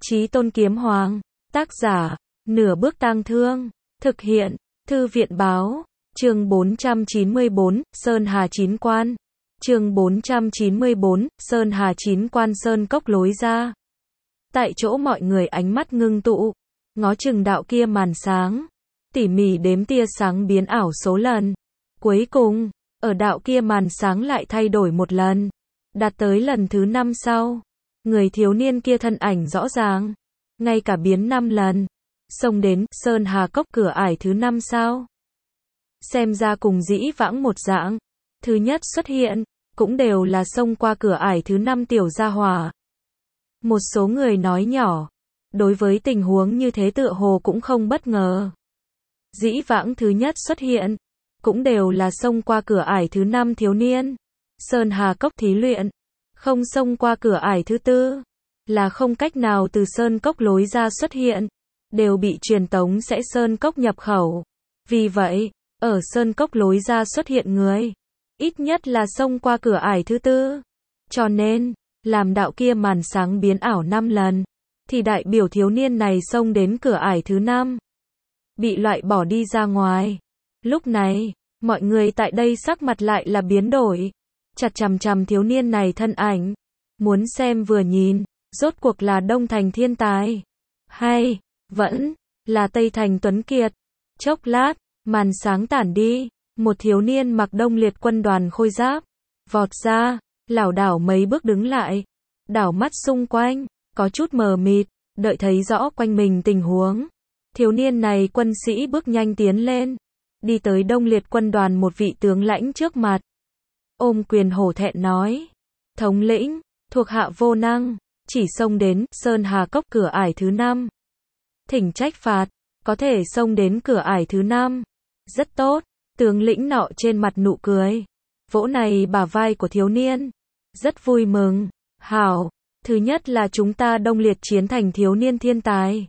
Chí Tôn Kiếm Hoàng. Tác giả, Nửa Bước Tang Thương. Thực hiện, Thư viện Báo. Chương 494, Sơn Hà Chín Quan. Chương 494, Sơn Hà Chín Quan. Sơn cốc lối ra. Tại chỗ mọi người ánh mắt ngưng tụ, ngó chừng đạo kia màn sáng, tỉ mỉ đếm tia sáng biến ảo số lần. Cuối cùng, ở đạo kia màn sáng lại thay đổi một lần, đạt tới lần thứ 5 sau. Người thiếu niên kia thân ảnh rõ ràng, ngay cả biến 5 lần, xông đến Sơn Hà Cốc cửa ải thứ 5 sao. Xem ra cùng dĩ vãng một dạng, thứ nhất xuất hiện, cũng đều là xông qua cửa ải thứ 5 tiểu gia hỏa. Một số người nói nhỏ, đối với tình huống như thế tựa hồ cũng không bất ngờ. Dĩ vãng thứ nhất xuất hiện, cũng đều là xông qua cửa ải thứ 5 thiếu niên. Sơn Hà Cốc thí luyện, không xông qua cửa ải thứ 4, là không cách nào từ Sơn Cốc lối ra xuất hiện, đều bị truyền tống sẽ Sơn Cốc nhập khẩu. Vì vậy, ở Sơn Cốc lối ra xuất hiện người, ít nhất là xông qua cửa ải thứ 4. Cho nên, làm đạo kia màn sáng biến ảo 5 lần, thì đại biểu thiếu niên này xông đến cửa ải thứ 5, bị loại bỏ đi ra ngoài. Lúc này, mọi người tại đây sắc mặt lại là biến đổi, chặt chằm chằm thiếu niên này thân ảnh, muốn xem vừa nhìn, rốt cuộc là Đông Thành thiên tài, hay vẫn là Tây Thành tuấn kiệt. Chốc lát, màn sáng tản đi, một thiếu niên mặc Đông Liệt quân đoàn khôi giáp, vọt ra, lảo đảo mấy bước đứng lại, đảo mắt xung quanh, có chút mờ mịt, đợi thấy rõ quanh mình tình huống. Thiếu niên này quân sĩ bước nhanh tiến lên, đi tới Đông Liệt quân đoàn một vị tướng lãnh trước mặt, ôm quyền hổ thẹn nói: thống lĩnh, thuộc hạ vô năng, chỉ xông đến Sơn Hà Cốc cửa ải thứ 5. Thỉnh trách phạt, có thể xông đến cửa ải thứ 5. Rất tốt, tướng lĩnh nọ trên mặt nụ cười, vỗ này bả vai của thiếu niên, rất vui mừng. Hảo, thứ nhất là chúng ta Đông Liệt chiến thành thiếu niên thiên tài.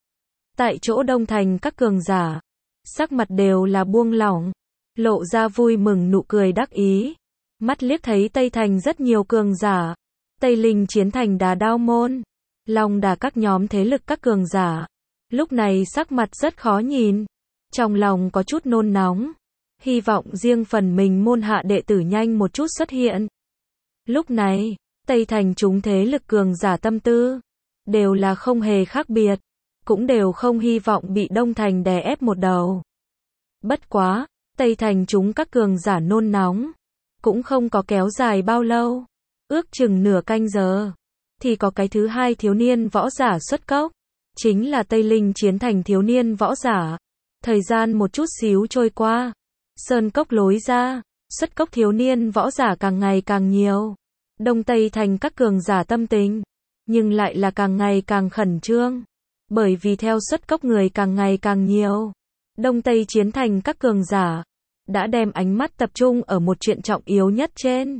Tại chỗ Đông Thành các cường giả, sắc mặt đều là buông lỏng, lộ ra vui mừng nụ cười đắc ý. Mắt liếc thấy Tây Thành rất nhiều cường giả, Tây Linh chiến thành Đà Đao môn, Long Đà các nhóm thế lực các cường giả, lúc này sắc mặt rất khó nhìn, trong lòng có chút nôn nóng, hy vọng riêng phần mình môn hạ đệ tử nhanh một chút xuất hiện. Lúc này, Tây Thành chúng thế lực cường giả tâm tư, đều là không hề khác biệt, cũng đều không hy vọng bị Đông Thành đè ép một đầu. Bất quá, Tây Thành chúng các cường giả nôn nóng, cũng không có kéo dài bao lâu, ước chừng nửa canh giờ, thì có cái thứ hai thiếu niên võ giả xuất cốc, chính là Tây Linh chiến thành thiếu niên võ giả. Thời gian một chút xíu trôi qua, Sơn Cốc lối ra, xuất cốc thiếu niên võ giả càng ngày càng nhiều. Đông Tây Thành các cường giả tâm tình, nhưng lại là càng ngày càng khẩn trương, bởi vì theo xuất cốc người càng ngày càng nhiều, Đông Tây chiến thành các cường giả đã đem ánh mắt tập trung ở một chuyện trọng yếu nhất trên.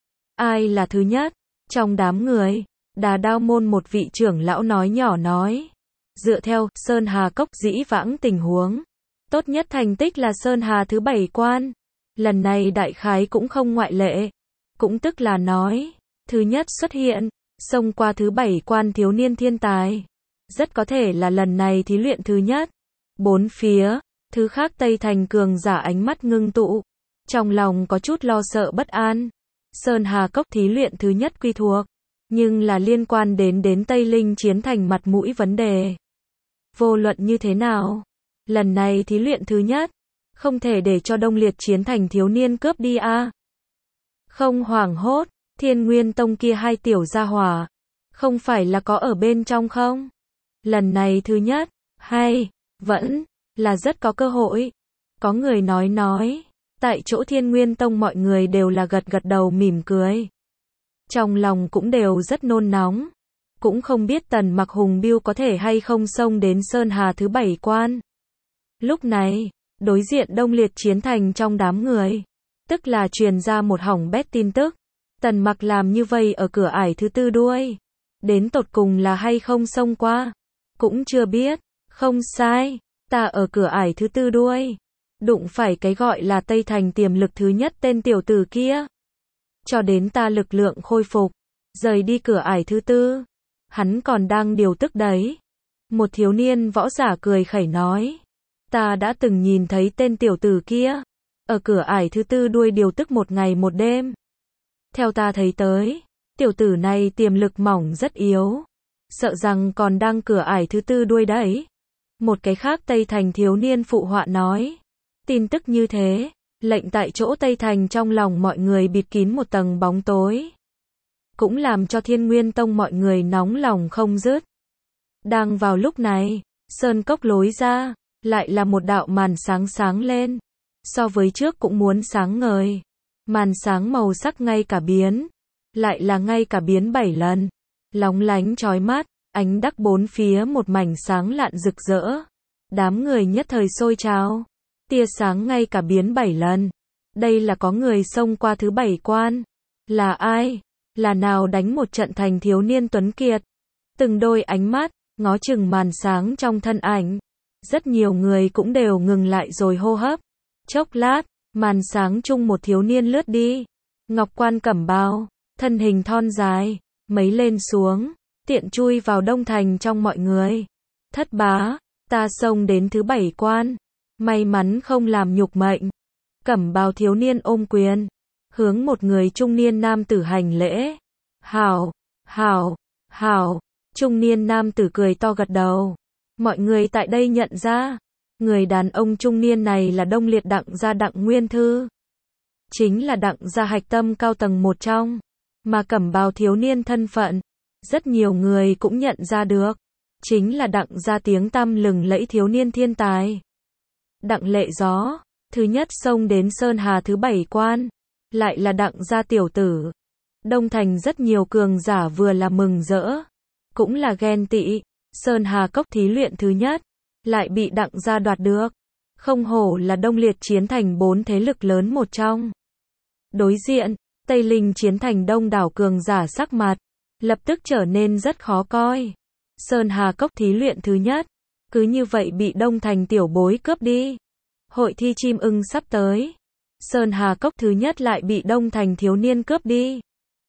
Ai là thứ nhất? Trong đám người, Đà Đao môn một vị trưởng lão nói nhỏ nói, dựa theo Sơn Hà Cốc dĩ vãng tình huống, tốt nhất thành tích là Sơn Hà thứ 7 quan. Lần này đại khái cũng không ngoại lệ, cũng tức là nói, thứ nhất xuất hiện, xông qua thứ 7 quan thiếu niên thiên tài, rất có thể là lần này thí luyện thứ nhất. Bốn phía, thứ khác Tây Thành cường giả ánh mắt ngưng tụ, trong lòng có chút lo sợ bất an. Sơn Hà Cốc thí luyện thứ nhất quy thuộc, nhưng là liên quan đến Tây Linh chiến thành mặt mũi vấn đề. Vô luận như thế nào, lần này thí luyện thứ nhất, không thể để cho Đông Liệt chiến thành thiếu niên cướp đi a. Không hoảng hốt, Thiên Nguyên Tông kia hai tiểu gia hỏa, không phải là có ở bên trong không? Lần này thứ nhất, hay vẫn là rất có cơ hội. Có người nói, tại chỗ Thiên Nguyên Tông mọi người đều là gật gật đầu mỉm cười. Trong lòng cũng đều rất nôn nóng, cũng không biết Tần Mặc Hùng Biêu có thể hay không xông đến Sơn Hà thứ 7 quan. Lúc này, đối diện Đông Liệt chiến thành trong đám người, tức là truyền ra một hỏng bét tin tức, Tần Mặc làm như vậy ở cửa ải thứ 4 đuôi, đến tột cùng là hay không xông qua, cũng chưa biết. Không sai, ta ở cửa ải thứ 4 đuôi, đụng phải cái gọi là Tây Thành tiềm lực thứ nhất tên tiểu tử kia, cho đến ta lực lượng khôi phục, rời đi cửa ải thứ 4, hắn còn đang điều tức đấy. Một thiếu niên võ giả cười khẩy nói. Ta đã từng nhìn thấy tên tiểu tử kia. Ở cửa ải thứ tư đuôi điều tức một ngày một đêm. Theo ta thấy tới, tiểu tử này tiềm lực mỏng rất yếu. Sợ rằng còn đang cửa ải thứ tư đuôi đấy. Một cái khác Tây Thành thiếu niên phụ họa nói. Tin tức như thế, lệnh tại chỗ Tây Thành trong lòng mọi người bịt kín một tầng bóng tối. Cũng làm cho Thiên Nguyên Tông mọi người nóng lòng không dứt. Đang vào lúc này, sơn cốc lối ra, lại là một đạo màn sáng sáng lên. So với trước cũng muốn sáng ngời. Màn sáng màu sắc ngay cả biến. Lại là ngay cả biến 7 lần. Lóng lánh chói mắt, ánh đắc bốn phía một mảnh sáng lạn rực rỡ. Đám người nhất thời sôi trào. Tia sáng ngay cả biến 7 lần. Đây là có người xông qua thứ 7 quan. Là ai? Là nào đánh một trận thành thiếu niên tuấn kiệt? Từng đôi ánh mắt, ngó chừng màn sáng trong thân ảnh. Rất nhiều người cũng đều ngừng lại rồi hô hấp. Chốc lát, màn sáng chung một thiếu niên lướt đi. Ngọc quan cẩm bào, thân hình thon dài, mấy lên xuống, tiện chui vào đông thành trong mọi người. Thất bá, ta xông đến thứ 7 quan. May mắn không làm nhục mệnh. Cẩm bào thiếu niên ôm quyền. Hướng một người trung niên nam tử hành lễ. Hảo, hảo, hảo. Trung niên nam tử cười to gật đầu. Mọi người tại đây nhận ra. Người đàn ông trung niên này là Đông Liệt Đặng gia Đặng Nguyên Thư. Chính là Đặng gia hạch tâm cao tầng một trong. Mà cẩm bào thiếu niên thân phận. Rất nhiều người cũng nhận ra được. Chính là Đặng gia tiếng tăm lừng lẫy thiếu niên thiên tài. Đặng Lệ Gió. Thứ nhất xông đến Sơn Hà thứ 7 quan. Lại là Đặng gia tiểu tử. Đông thành rất nhiều cường giả vừa là mừng rỡ. Cũng là ghen tị. Sơn Hà cốc thí luyện thứ nhất. Lại bị Đặng gia đoạt được. Không hổ là Đông Liệt chiến thành 4 thế lực lớn một trong. Đối diện, Tây Linh chiến thành đông đảo cường giả sắc mặt. Lập tức trở nên rất khó coi. Sơn Hà cốc thí luyện thứ nhất. Cứ như vậy bị đông thành tiểu bối cướp đi. Hội thi chim ưng sắp tới. Sơn Hà cốc thứ nhất lại bị đông thành thiếu niên cướp đi.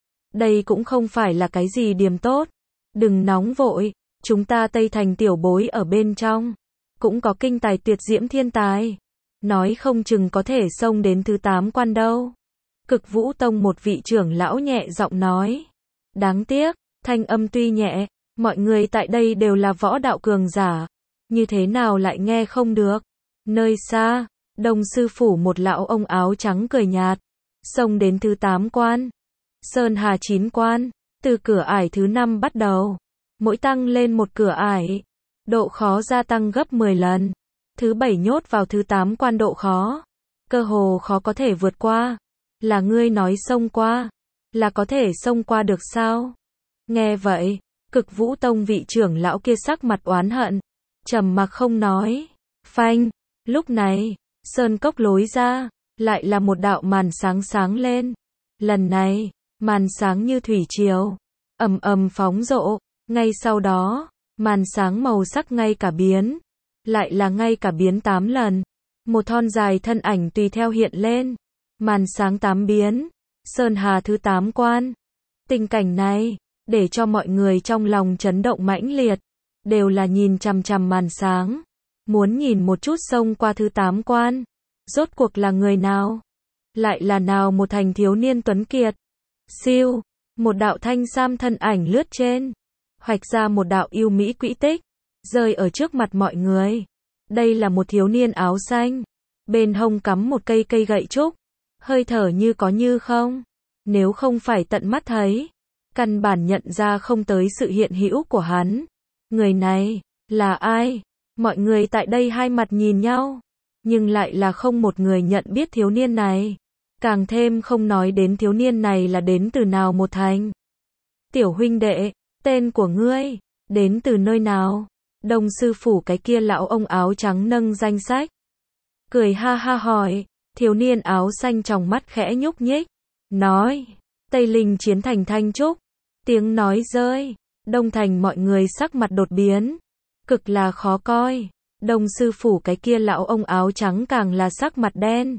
Đây cũng không phải là cái gì điểm tốt. Đừng nóng vội. Chúng ta Tây thành tiểu bối ở bên trong. Cũng có kinh tài tuyệt diễm thiên tài. Nói không chừng có thể xông đến thứ 8 quan đâu. Cực Vũ Tông một vị trưởng lão nhẹ giọng nói. Đáng tiếc, thanh âm tuy nhẹ, mọi người tại đây đều là võ đạo cường giả. Như thế nào lại nghe không được. Nơi xa, Đông sư phủ một lão ông áo trắng cười nhạt. Xông đến thứ 8 quan. Sơn Hà 9 quan. Từ cửa ải thứ 5 bắt đầu. Mỗi tăng lên một cửa ải. Độ khó gia tăng gấp 10 lần. Thứ 7 nhốt vào thứ 8 quan độ khó. Cơ hồ khó có thể vượt qua. Là ngươi nói xông qua. Là có thể xông qua được sao? Nghe vậy, Cực Vũ Tông vị trưởng lão kia sắc mặt oán hận. Trầm mặc không nói. Phanh. Lúc này, sơn cốc lối ra. Lại là một đạo màn sáng sáng lên. Lần này, màn sáng như thủy triều. Ầm ầm phóng rộ. Ngay sau đó, màn sáng màu sắc ngay cả biến. Lại là ngay cả biến 8 lần. Một thon dài thân ảnh tùy theo hiện lên. Màn sáng 8 biến. Sơn Hà thứ 8 quan. Tình cảnh này, để cho mọi người trong lòng chấn động mãnh liệt. Đều là nhìn chằm chằm màn sáng. Muốn nhìn một chút xông qua thứ 8 quan. Rốt cuộc là người nào? Lại là nào một thành thiếu niên tuấn kiệt? Siêu. Một đạo thanh sam thân ảnh lướt trên. Hoạch ra một đạo yêu mỹ quỹ tích. Rơi ở trước mặt mọi người. Đây là một thiếu niên áo xanh. Bên hông cắm một cây gậy trúc. Hơi thở như có như không. Nếu không phải tận mắt thấy. Căn bản nhận ra không tới sự hiện hữu của hắn. Người này, là ai? Mọi người tại đây hai mặt nhìn nhau. Nhưng lại là không một người nhận biết thiếu niên này. Càng thêm không nói đến thiếu niên này là đến từ nào một thành. Tiểu huynh đệ, tên của ngươi, đến từ nơi nào? Đông sư phủ cái kia lão ông áo trắng nâng danh sách. Cười ha ha hỏi, thiếu niên áo xanh trong mắt khẽ nhúc nhích. Nói, Tây Linh chiến thành Thanh Trúc. Tiếng nói rơi, đông thành mọi người sắc mặt đột biến. Cực là khó coi. Đông sư phủ cái kia lão ông áo trắng càng là sắc mặt đen.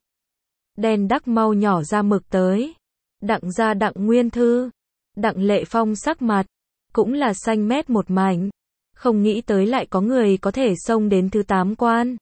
Đen đắc mau nhỏ ra mực tới. Đặng gia Đặng Nguyên Thư. Đặng Lệ Phong sắc mặt. cũng là xanh mét một mảnh. Không nghĩ tới lại có người có thể xông đến thứ 8 quan.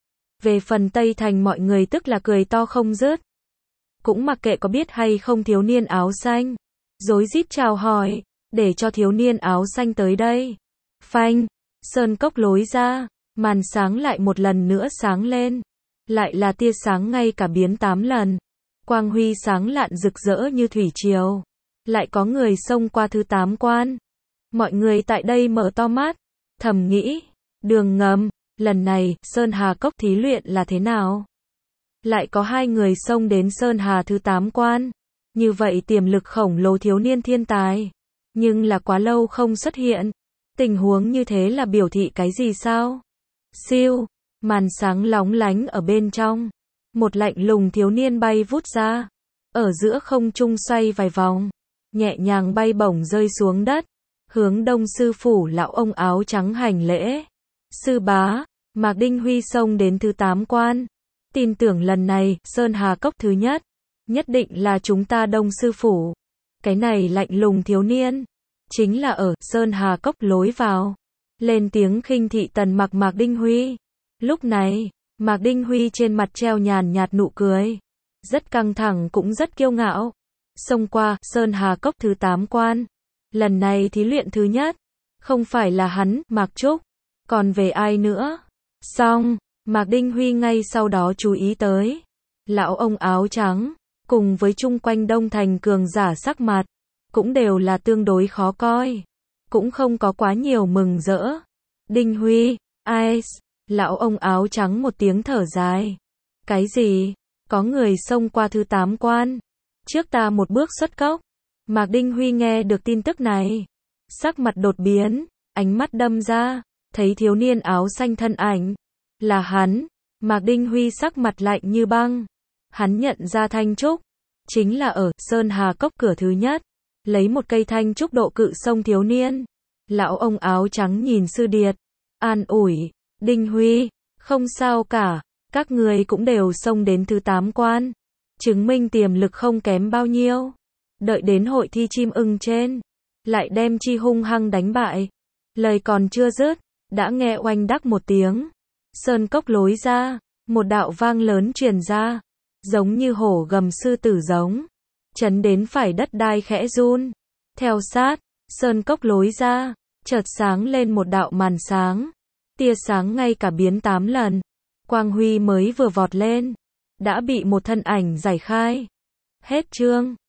Về phần Tây Thành mọi người tức là cười to không dứt. Cũng mặc kệ có biết hay không thiếu niên áo xanh. Rối rít chào hỏi, để cho thiếu niên áo xanh tới đây. Phanh, sơn cốc lối ra, màn sáng lại một lần nữa sáng lên. Lại là tia sáng ngay cả biến 8 lần. Quang huy sáng lạn rực rỡ như thủy triều. Lại có người xông qua thứ 8 quan. Mọi người tại đây mở to mắt, thầm nghĩ, đường ngầm, lần này, Sơn Hà Cốc thí luyện là thế nào? Lại có 2 người xông đến Sơn Hà thứ 8 quan. Như vậy tiềm lực khổng lồ thiếu niên thiên tài. Nhưng là quá lâu không xuất hiện. Tình huống như thế là biểu thị cái gì sao? Siêu, màn sáng lóng lánh ở bên trong. Một lạnh lùng thiếu niên bay vút ra. Ở giữa không trung xoay vài vòng. Nhẹ nhàng bay bổng rơi xuống đất. Hướng đông sư phủ lão ông áo trắng hành lễ. Sư bá, Mạc Đinh Huy xông đến thứ 8 quan. Tin tưởng lần này, Sơn Hà Cốc thứ nhất. Nhất định là chúng ta đông sư phủ. Cái này lạnh lùng thiếu niên. Chính là ở Sơn Hà Cốc lối vào. Lên tiếng khinh thị Tần Mặc Mạc Đinh Huy. Lúc này, Mạc Đinh Huy trên mặt treo nhàn nhạt nụ cười. Rất căng thẳng cũng rất kiêu ngạo. Xông qua Sơn Hà Cốc thứ 8 quan. Lần này thí luyện thứ nhất. Không phải là hắn, Mạc Trúc. Còn về ai nữa? Xong, Mạc Đinh Huy ngay sau đó chú ý tới. Lão ông áo trắng, cùng với chung quanh Đông Thành cường giả sắc mặt. Cũng đều là tương đối khó coi. Cũng không có quá nhiều mừng rỡ. Đinh Huy, Ice, lão ông áo trắng một tiếng thở dài. Cái gì? Có người xông qua thứ 8 quan. Trước ta một bước xuất cốc. Mạc Đinh Huy nghe được tin tức này. Sắc mặt đột biến, ánh mắt đâm ra, thấy thiếu niên áo xanh thân ảnh. Là hắn. Mạc Đinh Huy sắc mặt lạnh như băng. Hắn nhận ra thanh trúc. Chính là ở Sơn Hà Cốc cửa thứ nhất. Lấy một cây thanh trúc độ cự xông thiếu niên. Lão ông áo trắng nhìn Sư Điệt. An ủi. Đinh Huy, không sao cả. Các người cũng đều xông đến thứ 8 quan. Chứng minh tiềm lực không kém bao nhiêu. Đợi đến hội thi chim ưng trên. Lại đem chi hung hăng đánh bại. Lời còn chưa dứt. Đã nghe oanh đắc một tiếng. Sơn cốc lối ra. Một đạo vang lớn truyền ra. Giống như hổ gầm sư tử giống. Chấn đến phải đất đai khẽ run. Theo sát. Sơn cốc lối ra. Chợt sáng lên một đạo màn sáng. Tia sáng ngay cả biến 8 lần. Quang huy mới vừa vọt lên. Đã bị một thân ảnh giải khai. Hết chương.